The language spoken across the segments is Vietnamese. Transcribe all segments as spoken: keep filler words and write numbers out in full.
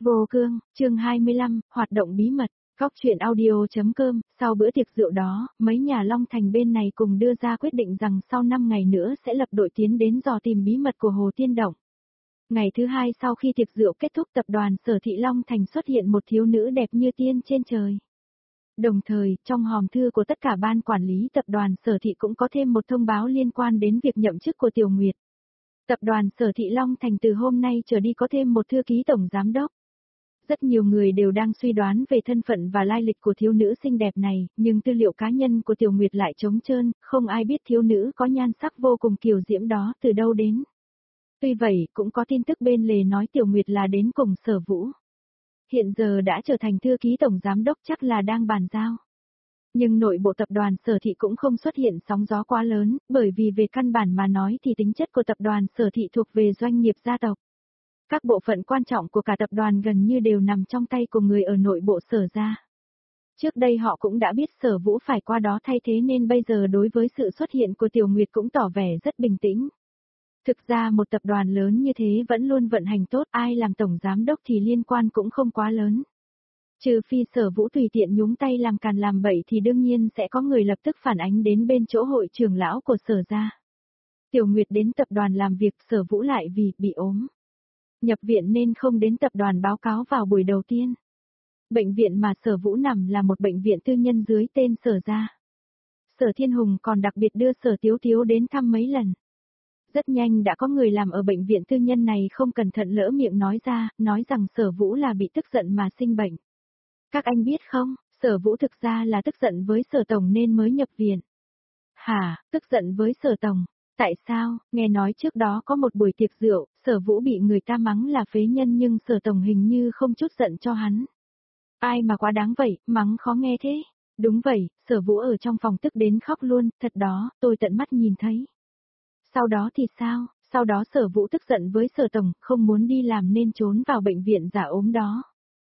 Vô cương, chương hai mươi lăm, hoạt động bí mật, góc truyện audio.com, sau bữa tiệc rượu đó, mấy nhà Long Thành bên này cùng đưa ra quyết định rằng sau năm ngày nữa sẽ lập đội tiến đến dò tìm bí mật của Hồ Tiên Động. Ngày thứ hai sau khi tiệc rượu kết thúc, tập đoàn Sở Thị Long Thành xuất hiện một thiếu nữ đẹp như tiên trên trời. Đồng thời, trong hòm thư của tất cả ban quản lý tập đoàn Sở Thị cũng có thêm một thông báo liên quan đến việc nhậm chức của Tiểu Nguyệt. Tập đoàn Sở Thị Long Thành từ hôm nay trở đi có thêm một thư ký tổng giám đốc. Rất nhiều người đều đang suy đoán về thân phận và lai lịch của thiếu nữ xinh đẹp này, nhưng tư liệu cá nhân của Tiểu Nguyệt lại trống trơn, không ai biết thiếu nữ có nhan sắc vô cùng kiều diễm đó từ đâu đến. Tuy vậy, cũng có tin tức bên lề nói Tiểu Nguyệt là đến cùng Sở Vũ. Hiện giờ đã trở thành thư ký tổng giám đốc, chắc là đang bàn giao. Nhưng nội bộ tập đoàn Sở Thị cũng không xuất hiện sóng gió quá lớn, bởi vì về căn bản mà nói thì tính chất của tập đoàn Sở Thị thuộc về doanh nghiệp gia tộc. Các bộ phận quan trọng của cả tập đoàn gần như đều nằm trong tay của người ở nội bộ Sở gia. Trước đây họ cũng đã biết Sở Vũ phải qua đó thay thế nên bây giờ đối với sự xuất hiện của Tiểu Nguyệt cũng tỏ vẻ rất bình tĩnh. Thực ra một tập đoàn lớn như thế vẫn luôn vận hành tốt, ai làm tổng giám đốc thì liên quan cũng không quá lớn. Trừ phi Sở Vũ tùy tiện nhúng tay làm càn làm bậy thì đương nhiên sẽ có người lập tức phản ánh đến bên chỗ hội trưởng lão của Sở gia. Tiểu Nguyệt đến tập đoàn làm việc, Sở Vũ lại vì bị ốm, nhập viện nên không đến tập đoàn báo cáo vào buổi đầu tiên. Bệnh viện mà Sở Vũ nằm là một bệnh viện tư nhân dưới tên Sở gia. Sở Thiên Hùng còn đặc biệt đưa Sở Tiếu Tiếu đến thăm mấy lần. Rất nhanh đã có người làm ở bệnh viện tư nhân này không cẩn thận lỡ miệng nói ra, nói rằng Sở Vũ là bị tức giận mà sinh bệnh. Các anh biết không, Sở Vũ thực ra là tức giận với Sở Tổng nên mới nhập viện. Hả, tức giận với Sở Tổng? Tại sao? Nghe nói trước đó có một buổi tiệc rượu, Sở Vũ bị người ta mắng là phế nhân nhưng Sở Tổng hình như không chút giận cho hắn. Ai mà quá đáng vậy, mắng khó nghe thế. Đúng vậy, Sở Vũ ở trong phòng tức đến khóc luôn, thật đó, tôi tận mắt nhìn thấy. Sau đó thì sao? Sau đó Sở Vũ tức giận với Sở Tổng, không muốn đi làm nên trốn vào bệnh viện giả ốm đó.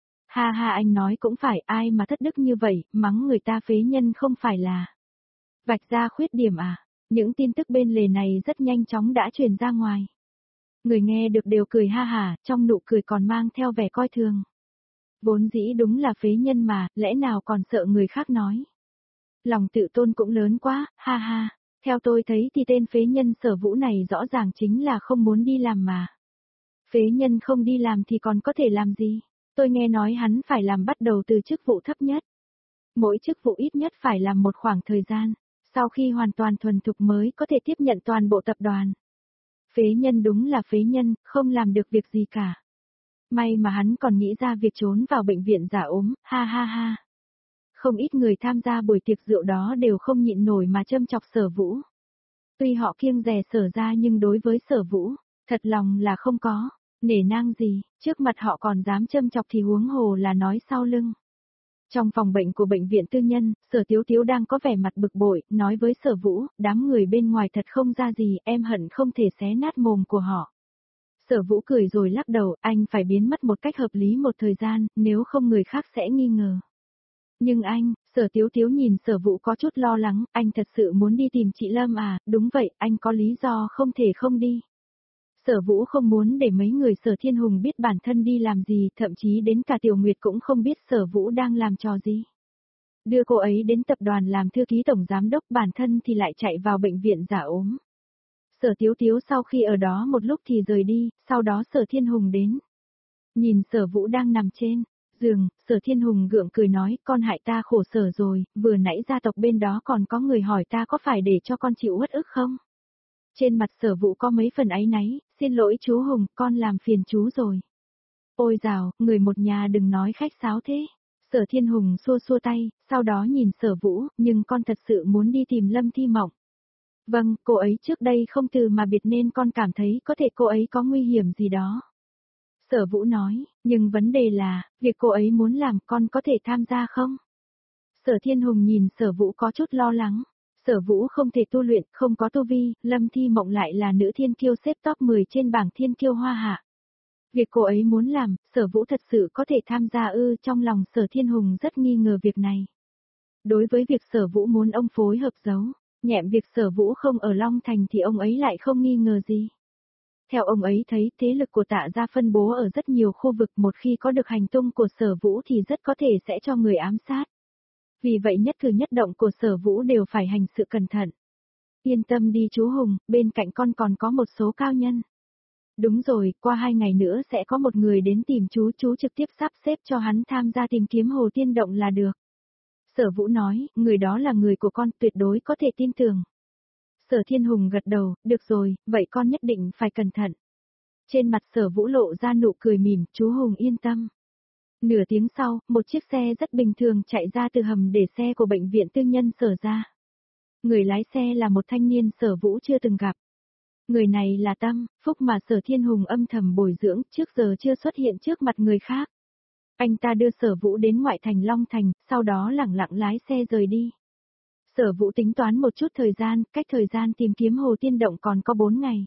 Ha ha, anh nói cũng phải, ai mà thất đức như vậy, mắng người ta phế nhân không phải là vạch ra khuyết điểm à? Những tin tức bên lề này rất nhanh chóng đã truyền ra ngoài. Người nghe được đều cười ha hả, trong nụ cười còn mang theo vẻ coi thường. Vốn dĩ đúng là phế nhân mà, lẽ nào còn sợ người khác nói. Lòng tự tôn cũng lớn quá, ha ha. Theo tôi thấy thì tên phế nhân Sở Vũ này rõ ràng chính là không muốn đi làm mà. Phế nhân không đi làm thì còn có thể làm gì? Tôi nghe nói hắn phải làm bắt đầu từ chức vụ thấp nhất. Mỗi chức vụ ít nhất phải làm một khoảng thời gian, sau khi hoàn toàn thuần thục mới có thể tiếp nhận toàn bộ tập đoàn. Phế nhân đúng là phế nhân, không làm được việc gì cả. May mà hắn còn nghĩ ra việc trốn vào bệnh viện giả ốm, ha ha ha. Không ít người tham gia buổi tiệc rượu đó đều không nhịn nổi mà châm chọc Sở Vũ. Tuy họ kiêng dè Sở gia nhưng đối với Sở Vũ, thật lòng là không có nể nang gì, trước mặt họ còn dám châm chọc thì huống hồ là nói sau lưng. Trong phòng bệnh của bệnh viện tư nhân, Sở Tiếu Tiếu đang có vẻ mặt bực bội, nói với Sở Vũ, đám người bên ngoài thật không ra gì, em hận không thể xé nát mồm của họ. Sở Vũ cười rồi lắc đầu, anh phải biến mất một cách hợp lý một thời gian, nếu không người khác sẽ nghi ngờ. Nhưng anh, Sở Tiếu Tiếu nhìn Sở Vũ có chút lo lắng, anh thật sự muốn đi tìm chị Lâm à? Đúng vậy, anh có lý do không thể không đi. Sở Vũ không muốn để mấy người Sở Thiên Hùng biết bản thân đi làm gì, thậm chí đến cả Tiểu Nguyệt cũng không biết Sở Vũ đang làm trò gì. Đưa cô ấy đến tập đoàn làm thư ký tổng giám đốc, bản thân thì lại chạy vào bệnh viện giả ốm. Sở Tiếu Tiếu sau khi ở đó một lúc thì rời đi, sau đó Sở Thiên Hùng đến. Nhìn Sở Vũ đang nằm trên giường, Sở Thiên Hùng gượng cười nói, con hại ta khổ sở rồi, vừa nãy gia tộc bên đó còn có người hỏi ta có phải để cho con chịu uất ức không? Trên mặt Sở Vũ có mấy phần áy náy, xin lỗi chú Hùng, con làm phiền chú rồi. Ôi dào, người một nhà đừng nói khách sáo thế. Sở Thiên Hùng xua xua tay, sau đó nhìn Sở Vũ, nhưng con thật sự muốn đi tìm Lâm Thi Mộng. Vâng, cô ấy trước đây không từ mà biệt nên con cảm thấy có thể cô ấy có nguy hiểm gì đó. Sở Vũ nói, nhưng vấn đề là, việc cô ấy muốn làm con có thể tham gia không? Sở Thiên Hùng nhìn Sở Vũ có chút lo lắng. Sở Vũ không thể tu luyện, không có tu vi, Lâm Thi Mộng lại là nữ thiên kiêu xếp top mười trên bảng thiên kiêu hoa hạ. Việc cô ấy muốn làm, Sở Vũ thật sự có thể tham gia ư? Trong lòng Sở Thiên Hùng rất nghi ngờ việc này. Đối với việc Sở Vũ muốn ông phối hợp giấu nhẹm việc Sở Vũ không ở Long Thành thì ông ấy lại không nghi ngờ gì. Theo ông ấy thấy thế lực của Tạ gia phân bố ở rất nhiều khu vực, một khi có được hành tung của Sở Vũ thì rất có thể sẽ cho người ám sát. Vì vậy nhất cử nhất động của Sở Vũ đều phải hành sự cẩn thận. Yên tâm đi chú Hùng, bên cạnh con còn có một số cao nhân. Đúng rồi, qua hai ngày nữa sẽ có một người đến tìm chú, chú trực tiếp sắp xếp cho hắn tham gia tìm kiếm Hồ Tiên Động là được. Sở Vũ nói, người đó là người của con, tuyệt đối có thể tin tưởng. Sở Thiên Hùng gật đầu, được rồi, vậy con nhất định phải cẩn thận. Trên mặt Sở Vũ lộ ra nụ cười mỉm, chú Hùng yên tâm. Nửa tiếng sau, một chiếc xe rất bình thường chạy ra từ hầm để xe của bệnh viện tư nhân Sở ra. Người lái xe là một thanh niên Sở Vũ chưa từng gặp. Người này là Tâm, Phúc mà Sở Thiên Hùng âm thầm bồi dưỡng, trước giờ chưa xuất hiện trước mặt người khác. Anh ta đưa Sở Vũ đến ngoại thành Long Thành, sau đó lẳng lặng lái xe rời đi. Sở Vũ tính toán một chút thời gian, cách thời gian tìm kiếm Hồ Tiên Động còn có bốn ngày.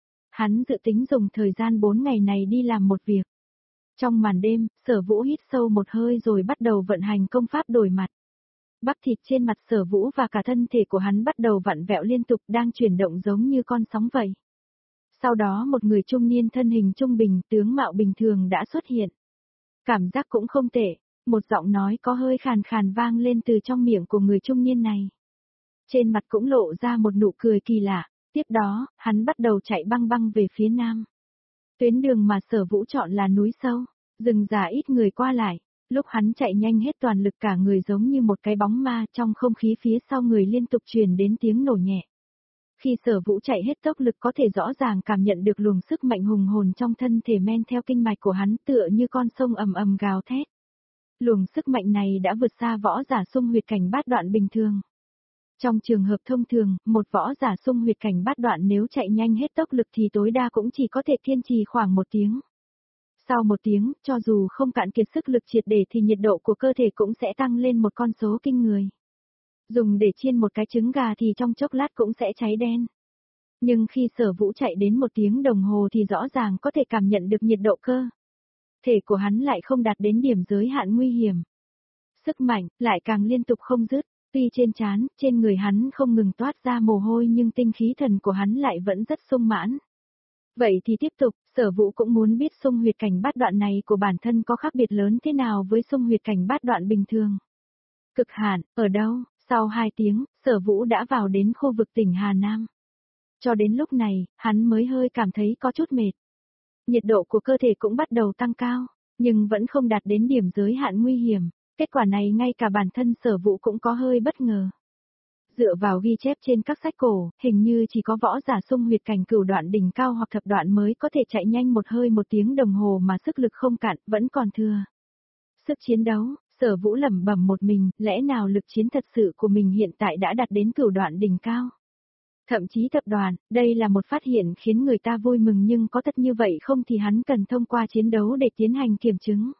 Hắn dự tính dùng thời gian bốn ngày này đi làm một việc. Trong màn đêm, Sở Vũ hít sâu một hơi rồi bắt đầu vận hành công pháp đổi mặt. Bắp thịt trên mặt Sở Vũ và cả thân thể của hắn bắt đầu vặn vẹo liên tục, đang chuyển động giống như con sóng vậy. Sau đó một người trung niên thân hình trung bình, tướng mạo bình thường đã xuất hiện. Cảm giác cũng không tệ, một giọng nói có hơi khàn khàn vang lên từ trong miệng của người trung niên này. Trên mặt cũng lộ ra một nụ cười kỳ lạ, tiếp đó, hắn bắt đầu chạy băng băng về phía nam. Tuyến đường mà Sở Vũ chọn là núi sâu, rừng già ít người qua lại. Lúc hắn chạy nhanh hết toàn lực cả người giống như một cái bóng ma, trong không khí phía sau người liên tục truyền đến tiếng nổ nhẹ. Khi Sở Vũ chạy hết tốc lực có thể rõ ràng cảm nhận được luồng sức mạnh hùng hồn trong thân thể men theo kinh mạch của hắn tựa như con sông ầm ầm gào thét. Luồng sức mạnh này đã vượt xa võ giả xung huyệt cảnh bát đoạn bình thường. Trong trường hợp thông thường, một võ giả xung huyệt cảnh bát đoạn nếu chạy nhanh hết tốc lực thì tối đa cũng chỉ có thể kiên trì khoảng một tiếng. Sau một tiếng, cho dù không cạn kiệt sức lực triệt để thì nhiệt độ của cơ thể cũng sẽ tăng lên một con số kinh người. Dùng để chiên một cái trứng gà thì trong chốc lát cũng sẽ cháy đen. Nhưng khi Sở Vũ chạy đến một tiếng đồng hồ thì rõ ràng có thể cảm nhận được nhiệt độ cơ. Thể của hắn lại không đạt đến điểm giới hạn nguy hiểm. Sức mạnh, lại càng liên tục không dứt. Tuy trên trán, trên người hắn không ngừng toát ra mồ hôi nhưng tinh khí thần của hắn lại vẫn rất sung mãn. Vậy thì tiếp tục, Sở Vũ cũng muốn biết xung huyệt cảnh bát đoạn này của bản thân có khác biệt lớn thế nào với xung huyệt cảnh bát đoạn bình thường. Cực hạn, ở đâu? Sau hai tiếng, Sở Vũ đã vào đến khu vực tỉnh Hà Nam. Cho đến lúc này, hắn mới hơi cảm thấy có chút mệt. Nhiệt độ của cơ thể cũng bắt đầu tăng cao, nhưng vẫn không đạt đến điểm giới hạn nguy hiểm. Kết quả này ngay cả bản thân Sở Vũ cũng có hơi bất ngờ. Dựa vào ghi chép trên các sách cổ, hình như chỉ có võ giả xung huyệt cảnh cửu đoạn đỉnh cao hoặc thập đoạn mới có thể chạy nhanh một hơi một tiếng đồng hồ mà sức lực không cạn, vẫn còn thừa. Sức chiến đấu, Sở Vũ lẩm bẩm một mình, lẽ nào lực chiến thật sự của mình hiện tại đã đạt đến cửu đoạn đỉnh cao? Thậm chí thập đoạn, đây là một phát hiện khiến người ta vui mừng nhưng có thật như vậy không thì hắn cần thông qua chiến đấu để tiến hành kiểm chứng.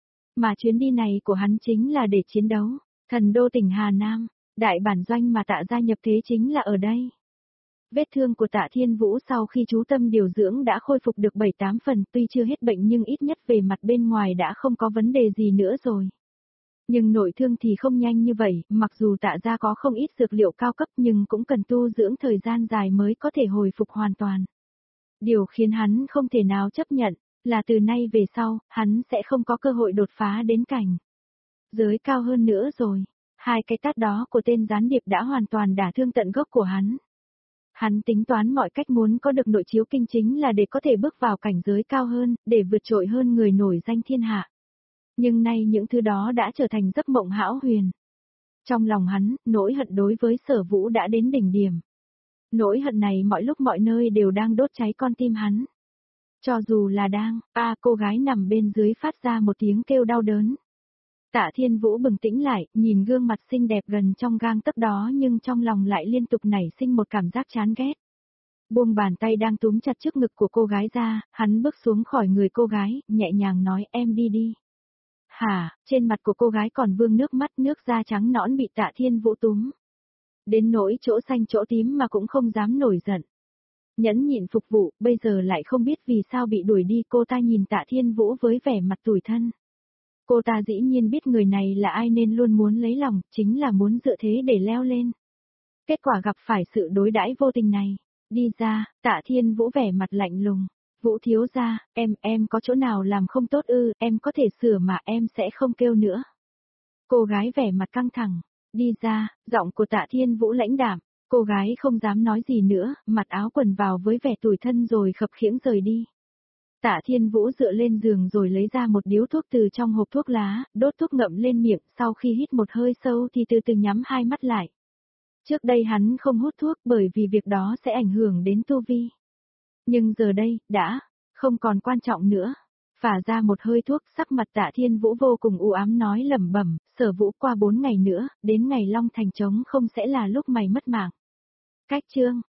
Mà chuyến đi này của hắn chính là để chiến đấu, thần đô tỉnh Hà Nam. Đại bản doanh mà Tạ gia nhập thế chính là ở đây. Vết thương của Tạ Thiên Vũ sau khi chú tâm điều dưỡng đã khôi phục được bảy tám phần, tuy chưa hết bệnh nhưng ít nhất về mặt bên ngoài đã không có vấn đề gì nữa rồi. Nhưng nội thương thì không nhanh như vậy, mặc dù Tạ gia có không ít dược liệu cao cấp nhưng cũng cần tu dưỡng thời gian dài mới có thể hồi phục hoàn toàn. Điều khiến hắn không thể nào chấp nhận, là từ nay về sau, hắn sẽ không có cơ hội đột phá đến cảnh giới cao hơn nữa rồi. Hai cái tát đó của tên gián điệp đã hoàn toàn đả thương tận gốc của hắn. Hắn tính toán mọi cách muốn có được nội chiếu kinh chính là để có thể bước vào cảnh giới cao hơn, để vượt trội hơn người nổi danh thiên hạ. Nhưng nay những thứ đó đã trở thành giấc mộng hão huyền. Trong lòng hắn, nỗi hận đối với Sở Vũ đã đến đỉnh điểm. Nỗi hận này mọi lúc mọi nơi đều đang đốt cháy con tim hắn. Cho dù là đang, a à, cô gái nằm bên dưới phát ra một tiếng kêu đau đớn. Tạ Thiên Vũ bừng tỉnh lại, nhìn gương mặt xinh đẹp gần trong gang tấc đó nhưng trong lòng lại liên tục nảy sinh một cảm giác chán ghét. Buông bàn tay đang túm chặt trước ngực của cô gái ra, hắn bước xuống khỏi người cô gái, nhẹ nhàng nói em đi đi. Hả, trên mặt của cô gái còn vương nước mắt, nước da trắng nõn bị Tạ Thiên Vũ túm. Đến nỗi chỗ xanh chỗ tím mà cũng không dám nổi giận. Nhẫn nhịn phục vụ, bây giờ lại không biết vì sao bị đuổi đi, cô ta nhìn Tạ Thiên Vũ với vẻ mặt tủi thân. Cô ta dĩ nhiên biết người này là ai nên luôn muốn lấy lòng, chính là muốn dựa thế để leo lên. Kết quả gặp phải sự đối đãi vô tình này, Đi ra, Tạ Thiên Vũ vẻ mặt lạnh lùng. Vũ thiếu gia, em, em có chỗ nào làm không tốt ư, em có thể sửa mà em sẽ không kêu nữa. Cô gái vẻ mặt căng thẳng. Đi ra, giọng của Tạ Thiên Vũ lãnh đạm. Cô gái không dám nói gì nữa, mặc áo quần vào với vẻ tủi thân rồi khập khiễng rời đi. Tạ Thiên Vũ dựa lên giường rồi lấy ra một điếu thuốc từ trong hộp thuốc lá, đốt thuốc ngậm lên miệng, sau khi hít một hơi sâu thì từ từ nhắm hai mắt lại. Trước đây hắn không hút thuốc bởi vì việc đó sẽ ảnh hưởng đến tu vi. Nhưng giờ đây, đã, không còn quan trọng nữa. Phả ra một hơi thuốc, sắc mặt Tạ Thiên Vũ vô cùng u ám nói lẩm bẩm, Sở Vũ qua bốn ngày nữa, đến ngày Long Thành trống không sẽ là lúc mày mất mạng. Cách chương